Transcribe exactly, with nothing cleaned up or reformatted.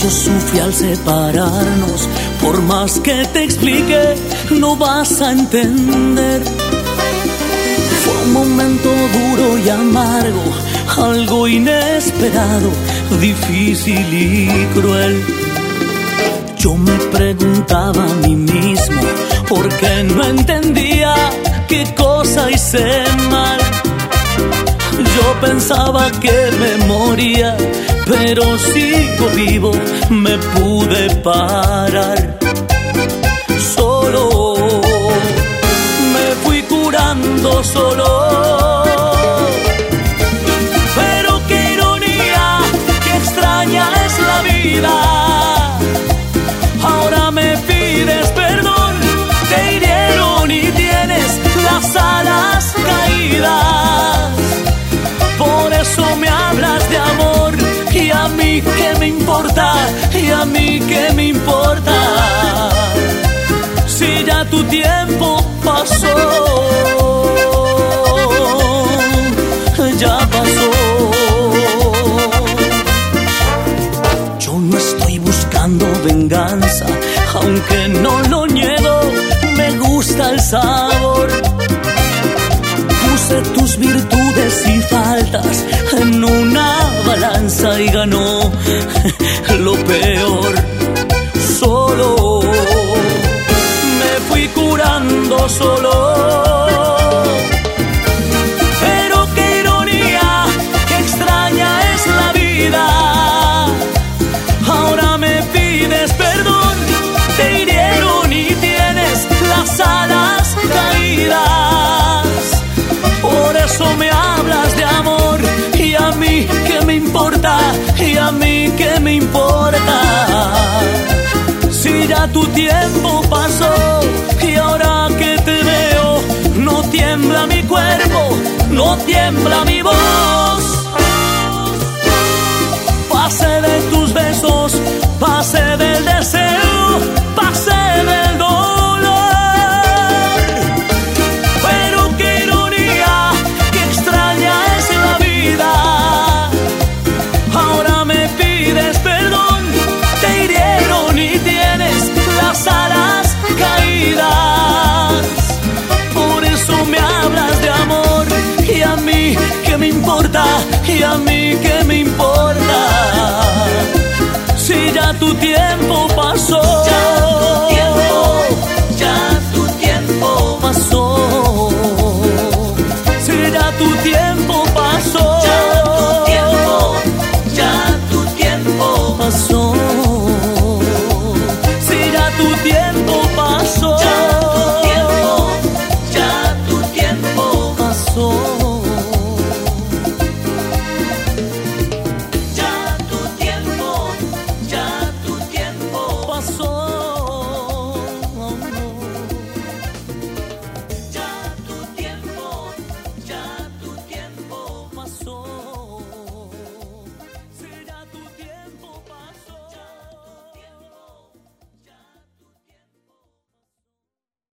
Mucho sufrí al separarnos, por más que te explique, no vas a entender. Fue un momento duro y amargo, algo inesperado, difícil y cruel. Yo me preguntaba a mí mismo, por qué no entendía qué cosa hice mal. Yo pensaba que me moría, pero sigo vivo, me pude parar. Solo me fui curando solo. Pero qué ironía, qué extraña es la vida. Ahora me pides perdón, te hirieron y tienes las alas caídas. Por eso me hablas de amor, y a mí qué me importa, y a mí qué me importa, si ya tu tiempo pasó, ya pasó. Yo no estoy buscando venganza, aunque no lo niego, me gusta el sabor. Puse tus virtudes y faltas en una balanza y ganó lo peor. Solo me fui curando solo. Pero qué ironía, qué extraña es la vida. Ahora me pides perdón, te hirieron y tienes las alas caídas. Por eso me hablas de amor, y a mí qué me importa, y a mí qué me importa, si ya tu tiempo pasó. Y ahora que te veo, no tiembla mi cuerpo, no tiembla mi voz. Pasé de tus besos, pasé del deseo, pasé del dolor. Pero qué ironía, qué extraña es la vida. Ahora me pides perdón, te hirieron y tienes las alas caídas. Por eso me hablas de amor, y a mí qué me importa, y a mí qué me importa, si ya tu tiempo